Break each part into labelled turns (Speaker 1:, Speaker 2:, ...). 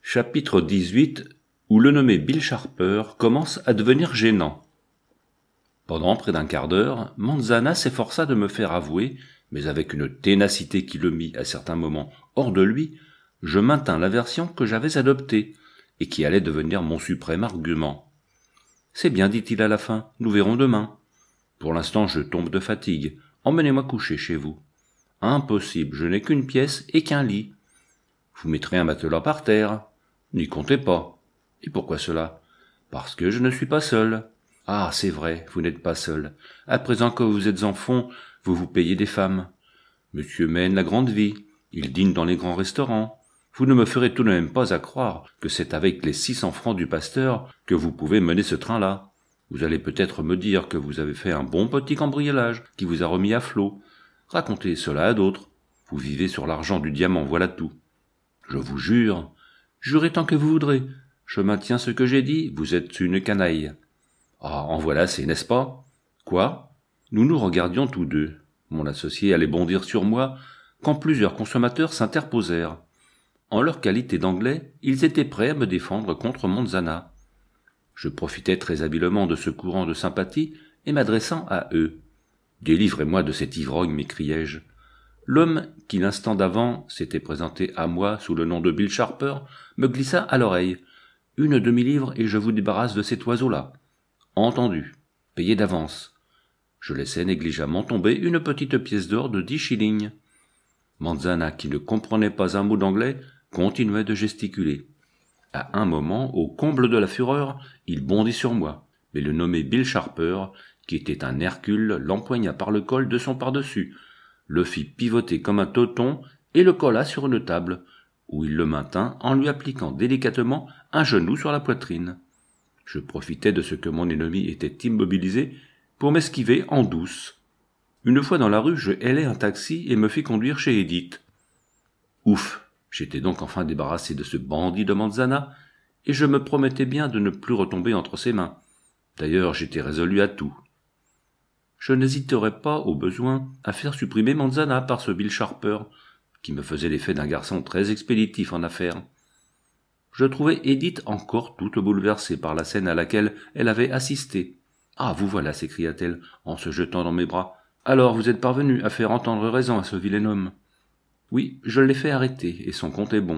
Speaker 1: Chapitre 18, où le nommé Bill Sharper commence à devenir gênant. Pendant près d'un quart d'heure, Manzana s'efforça de me faire avouer, mais avec une ténacité qui le mit à certains moments hors de lui, je maintins la version que j'avais adoptée, et qui allait devenir mon suprême argument. « C'est bien, dit-il à la fin, nous verrons demain. Pour l'instant je tombe de fatigue, emmenez-moi coucher chez vous. Impossible, je n'ai qu'une pièce et qu'un lit. Vous mettrez un matelas par terre. N'y comptez pas. Et pourquoi cela? Parce que je ne suis pas seul. Ah, c'est vrai, vous n'êtes pas seul. À présent que vous êtes en fond, vous vous payez des femmes. Monsieur mène la grande vie. Il dîne dans les grands restaurants. Vous ne me ferez tout de même pas à croire que c'est avec les 600 francs du pasteur que vous pouvez mener ce train-là. Vous allez peut-être me dire que vous avez fait un bon petit cambriolage qui vous a remis à flot. Racontez cela à d'autres. Vous vivez sur l'argent du diamant, voilà tout. Je vous jure, jurez tant que vous voudrez. Je maintiens ce que j'ai dit, vous êtes une canaille. Ah, en voilà assez, n'est-ce pas? Quoi? Nous nous regardions tous deux. Mon associé allait bondir sur moi quand plusieurs consommateurs s'interposèrent. En leur qualité d'anglais, ils étaient prêts à me défendre contre Manzana. Je profitai très habilement de ce courant de sympathie et m'adressant à eux. « Délivrez-moi de cet ivrogne, m'écriai-je. L'homme qui l'instant d'avant s'était présenté à moi sous le nom de Bill Sharper me glissa à l'oreille. « Une demi-livre et je vous débarrasse de cet oiseau-là. »« Entendu. Payez d'avance. » Je laissai négligemment tomber une petite pièce d'or de 10 shillings. Manzana, qui ne comprenait pas un mot d'anglais, continuait de gesticuler. À un moment, au comble de la fureur, il bondit sur moi, mais le nommé Bill Sharper, qui était un Hercule, l'empoigna par le col de son par-dessus, le fit pivoter comme un toton et le colla sur une table, où il le maintint en lui appliquant délicatement un genou sur la poitrine. Je profitai de ce que mon ennemi était immobilisé pour m'esquiver en douce. Une fois dans la rue, je hélai un taxi et me fis conduire chez Edith. Ouf! J'étais donc enfin débarrassé de ce bandit de Manzana, et je me promettais bien de ne plus retomber entre ses mains. D'ailleurs, j'étais résolu à tout. Je n'hésiterais pas, au besoin, à faire supprimer Manzana par ce Bill Sharper, qui me faisait l'effet d'un garçon très expéditif en affaires. Je trouvais Edith encore toute bouleversée par la scène à laquelle elle avait assisté. « Ah, vous voilà » s'écria-t-elle, en se jetant dans mes bras. « Alors, vous êtes parvenu à faire entendre raison à ce vilain homme. » « Oui, je l'ai fait arrêter, et son compte est bon. »«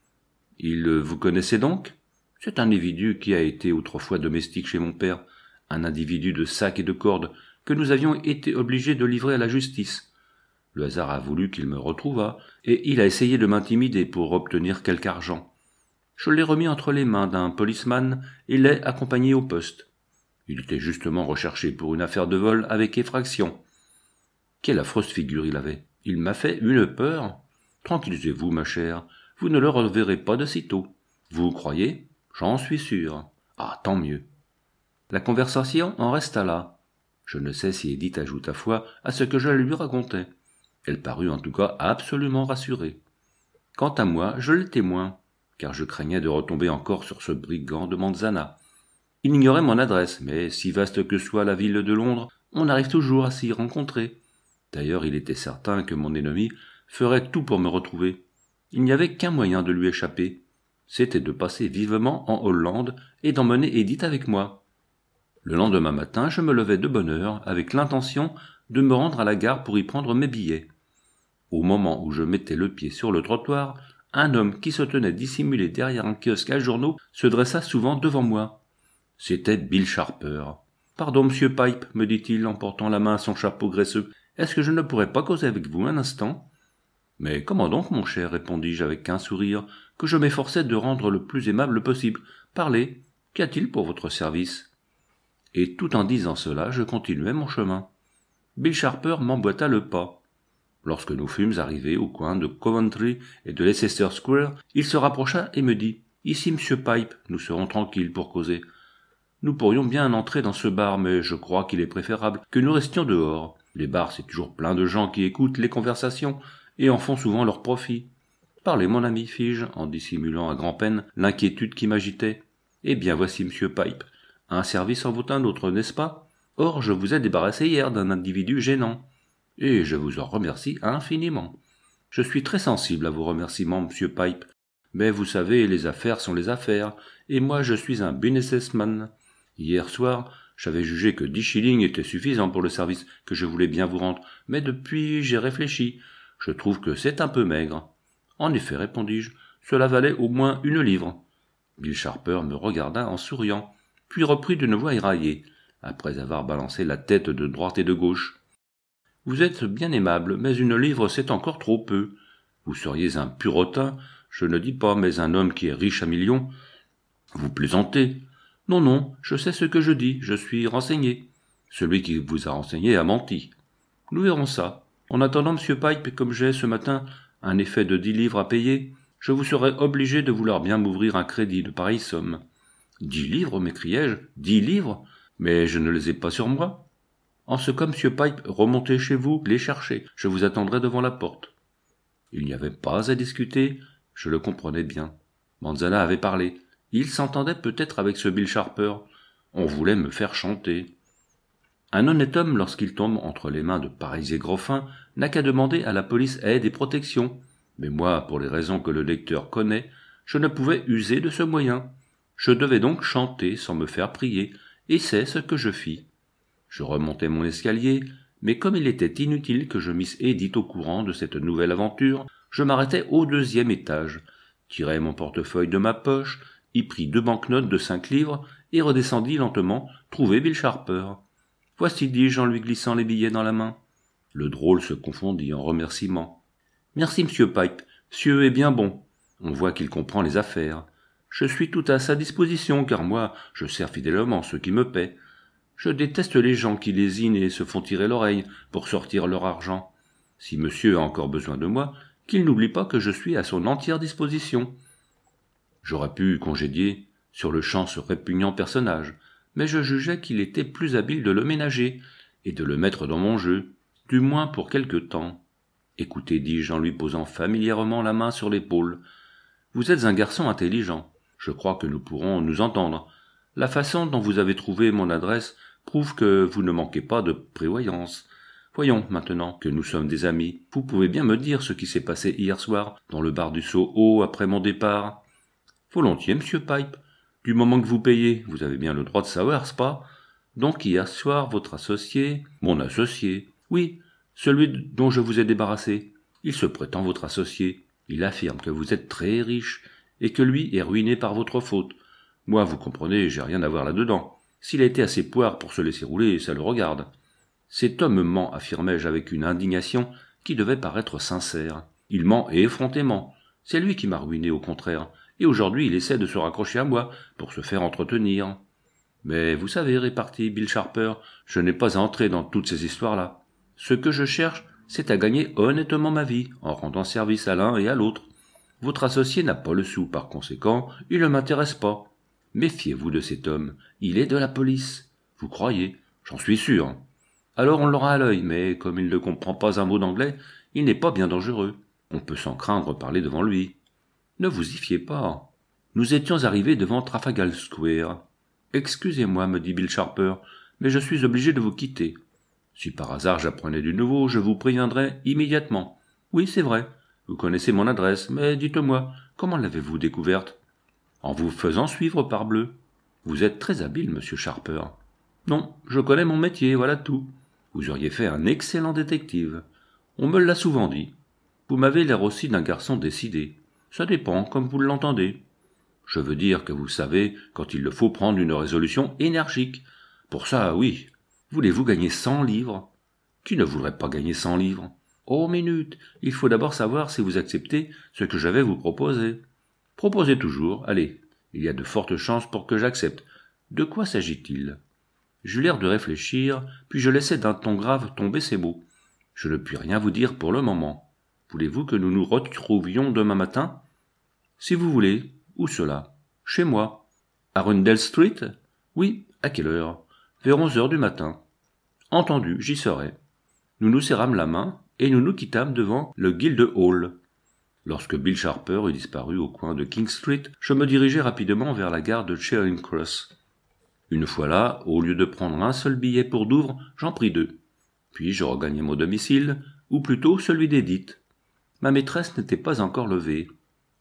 Speaker 1: Il vous connaissait donc ?»« C'est un individu qui a été autrefois domestique chez mon père, un individu de sac et de corde que nous avions été obligés de livrer à la justice. Le hasard a voulu qu'il me retrouvât, et il a essayé de m'intimider pour obtenir quelque argent. Je l'ai remis entre les mains d'un policeman et l'ai accompagné au poste. Il était justement recherché pour une affaire de vol avec effraction. Quelle affreuse figure il avait! Il m'a fait une peur. Tranquillisez-vous, ma chère, vous ne le reverrez pas de sitôt. Vous croyez? J'en suis sûr. Ah, tant mieux. » La conversation en resta là. Je ne sais si Edith ajouta foi à ce que je lui racontais. Elle parut en tout cas absolument rassurée. Quant à moi, je l'étais moins, car je craignais de retomber encore sur ce brigand de Manzana. Il ignorait mon adresse, mais si vaste que soit la ville de Londres, on arrive toujours à s'y rencontrer. D'ailleurs, il était certain que mon ennemi ferait tout pour me retrouver. Il n'y avait qu'un moyen de lui échapper. C'était de passer vivement en Hollande et d'emmener Edith avec moi. Le lendemain matin, je me levai de bonne heure avec l'intention de me rendre à la gare pour y prendre mes billets. Au moment où je mettais le pied sur le trottoir, un homme qui se tenait dissimulé derrière un kiosque à journaux se dressa souvent devant moi. C'était Bill Sharper. « Pardon, monsieur Pipe, me dit-il en portant la main à son chapeau graisseux. Est-ce que je ne pourrais pas causer avec vous un instant? »« Mais comment donc, mon cher, répondis-je avec un sourire, que je m'efforçais de rendre le plus aimable possible. Parlez, qu'y a-t-il pour votre service? » Et tout en disant cela, je continuai mon chemin. Bill Sharper m'emboîta le pas. Lorsque nous fûmes arrivés au coin de Coventry et de Leicester Square, il se rapprocha et me dit « Ici, monsieur Pipe, nous serons tranquilles pour causer. Nous pourrions bien entrer dans ce bar, mais je crois qu'il est préférable que nous restions dehors. Les bars, c'est toujours plein de gens qui écoutent les conversations et en font souvent leur profit. Parlez, mon ami, fis-je, en dissimulant à grand-peine l'inquiétude qui m'agitait. Eh bien, voici monsieur Pipe. Un service en vaut un autre, n'est-ce pas? Or, je vous ai débarrassé hier d'un individu gênant. Et je vous en remercie infiniment. Je suis très sensible à vos remerciements, monsieur Pipe. Mais vous savez, les affaires sont les affaires, et moi je suis un businessman. Hier soir, j'avais jugé que 10 shillings étaient suffisants pour le service que je voulais bien vous rendre, mais depuis j'ai réfléchi. Je trouve que c'est un peu maigre. En effet, répondis-je, cela valait au moins 1 livre. Bill Sharper me regarda en souriant, puis reprit d'une voix éraillée, après avoir balancé la tête de droite et de gauche. « Vous êtes bien aimable, mais 1 livre c'est encore trop peu. Vous seriez un purotin, je ne dis pas, mais un homme qui est riche à millions. Vous plaisantez. Non, non, je sais ce que je dis, je suis renseigné. Celui qui vous a renseigné a menti. Nous verrons ça. En attendant, monsieur Pipe, comme j'ai ce matin un effet de 10 livres à payer, je vous serai obligé de vouloir bien m'ouvrir un crédit de pareille somme. 10 livres, m'écriai-je, 10 livres, mais je ne les ai pas sur moi. En ce cas, monsieur Pipe, remontez chez vous, les chercher, je vous attendrai devant la porte. Il n'y avait pas à discuter, je le comprenais bien. Manzana avait parlé. Il s'entendait peut-être avec ce Bill Sharper. On voulait me faire chanter. Un honnête homme, lorsqu'il tombe entre les mains de pareils aigrefins, n'a qu'à demander à la police aide et protection. Mais moi, pour les raisons que le lecteur connaît, je ne pouvais user de ce moyen. Je devais donc chanter sans me faire prier, et c'est ce que je fis. Je remontai mon escalier, mais comme il était inutile que je misse Edith au courant de cette nouvelle aventure, je m'arrêtai au 2e étage, tirai mon portefeuille de ma poche, y pris 2 banknotes de 5 livres, et redescendis lentement, trouver Bill Sharper. « Voici, dis-je en lui glissant les billets dans la main. » Le drôle se confondit en remerciements. « Merci, monsieur Pipe, monsieur est bien bon. On voit qu'il comprend les affaires. Je suis tout à sa disposition, car moi, je sers fidèlement ceux qui me paient. Je déteste les gens qui lésinent et se font tirer l'oreille pour sortir leur argent. Si monsieur a encore besoin de moi, qu'il n'oublie pas que je suis à son entière disposition. » J'aurais pu congédier sur le champ ce répugnant personnage, mais je jugeais qu'il était plus habile de le ménager et de le mettre dans mon jeu, du moins pour quelque temps. « Écoutez, dis-je en lui posant familièrement la main sur l'épaule, vous êtes un garçon intelligent. Je crois que nous pourrons nous entendre. La façon dont vous avez trouvé mon adresse prouve que vous ne manquez pas de prévoyance. Voyons, maintenant que nous sommes des amis, vous pouvez bien me dire ce qui s'est passé hier soir dans le bar du Soho après mon départ. » « Volontiers, monsieur Pipe. Du moment que vous payez, vous avez bien le droit de savoir, n'est-ce pas? Donc hier soir, votre associé... »« Mon associé. Oui, celui dont je vous ai débarrassé. Il se prétend votre associé. Il affirme que vous êtes très riche et que lui est ruiné par votre faute. Moi, vous comprenez, j'ai rien à voir là-dedans. S'il a été assez poire pour se laisser rouler, ça le regarde. Cet homme ment, affirmai-je avec une indignation qui devait paraître sincère. Il ment et effrontément. C'est lui qui m'a ruiné, au contraire. Et aujourd'hui il essaie de se raccrocher à moi pour se faire entretenir. Mais vous savez, répartit Bill Sharper, je n'ai pas à entrer dans toutes ces histoires-là. Ce que je cherche, c'est à gagner honnêtement ma vie, en rendant service à l'un et à l'autre. Votre associé n'a pas le sou, par conséquent, il ne m'intéresse pas. Méfiez-vous de cet homme, il est de la police. Vous croyez? J'en suis sûr. Alors on l'aura à l'œil, mais comme il ne comprend pas un mot d'anglais, il n'est pas bien dangereux. On peut sans craindre parler devant lui. Ne vous y fiez pas. Nous étions arrivés devant Trafalgar Square. « Excusez-moi, me dit Bill Sharper, mais je suis obligé de vous quitter. Si par hasard j'apprenais du nouveau, je vous préviendrai immédiatement. Oui, c'est vrai, vous connaissez mon adresse, mais dites-moi, comment l'avez-vous découverte? En vous faisant suivre, parbleu. Vous êtes très habile, monsieur Sharper. Non, je connais mon métier, voilà tout. Vous auriez fait un excellent détective. On me l'a souvent dit. Vous m'avez l'air aussi d'un garçon décidé. Ça dépend, comme vous l'entendez. Je veux dire que vous savez quand il le faut prendre une résolution énergique. Pour ça, oui. Voulez-vous gagner 100 livres? Qui ne voudrait pas gagner 100 livres? Oh, minute, il faut d'abord savoir si vous acceptez ce que je vais vous proposer. Proposez toujours, allez, il y a de fortes chances pour que j'accepte. De quoi s'agit-il? J'eus l'air de réfléchir, puis je laissai d'un ton grave tomber ces mots. Je ne puis rien vous dire pour le moment. Voulez-vous que nous nous retrouvions demain matin? Si vous voulez. Où cela? Chez moi. À Rundell Street? Oui. À quelle heure? Vers 11 heures du matin. Entendu, j'y serai. Nous nous serrâmes la main et nous nous quittâmes devant le Guildhall. Lorsque Bill Sharper eut disparu au coin de King Street, je me dirigeai rapidement vers la gare de Charing Cross. Une fois là, au lieu de prendre un seul billet pour Douvres, j'en pris 2. Puis je regagnai mon domicile, ou plutôt celui d'Edith. Ma maîtresse n'était pas encore levée.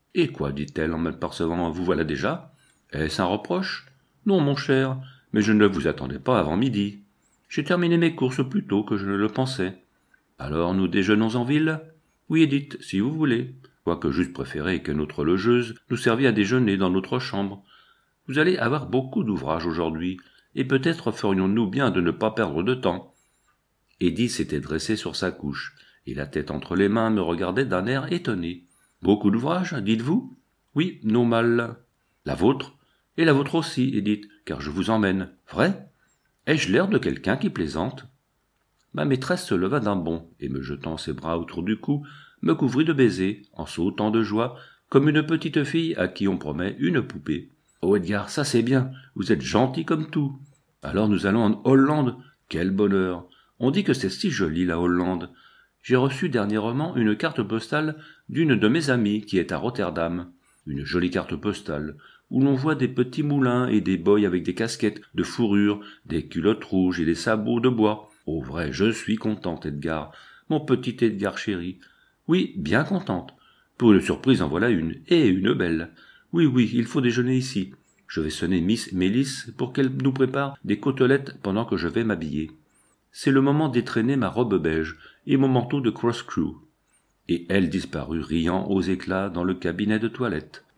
Speaker 1: Et quoi, dit-elle en m'apercevant, vous voilà déjà? Est-ce un reproche? Non, mon cher, mais je ne vous attendais pas avant midi. J'ai terminé mes courses plus tôt que je ne le pensais. Alors nous déjeunons en ville? Oui, Edith, si vous voulez, quoique j'eusse préféré que notre logeuse nous servît à déjeuner dans notre chambre. Vous allez avoir beaucoup d'ouvrages aujourd'hui, et peut-être ferions-nous bien de ne pas perdre de temps. Edith s'était dressée sur sa couche, et la tête entre les mains me regardait d'un air étonné. Beaucoup d'ouvrages, dites-vous? Oui, non mal. La vôtre? Et la vôtre aussi, Edith, car je vous emmène. Vrai? Ai-je l'air de quelqu'un qui plaisante? Ma maîtresse se leva d'un bond, et me jetant ses bras autour du cou, me couvrit de baisers, en sautant de joie, comme une petite fille à qui on promet une poupée. Oh Edgar, ça c'est bien, vous êtes gentil comme tout. Alors nous allons en Hollande, quel bonheur. On dit que c'est si joli la Hollande. J'ai reçu dernièrement une carte postale d'une de mes amies qui est à Rotterdam. Une jolie carte postale, où l'on voit des petits moulins et des boys avec des casquettes de fourrure, des culottes rouges et des sabots de bois. Oh vrai, je suis contente, Edgar, mon petit Edgar chéri. Oui, bien contente. Pour une surprise en voilà une, et une belle. Oui, il faut déjeuner ici. Je vais sonner Miss Mélis pour qu'elle nous prépare des côtelettes pendant que je vais m'habiller. C'est le moment d'étraîner ma robe beige et mon manteau de cross-crew. Et elle disparut riant aux éclats dans le cabinet de toilette.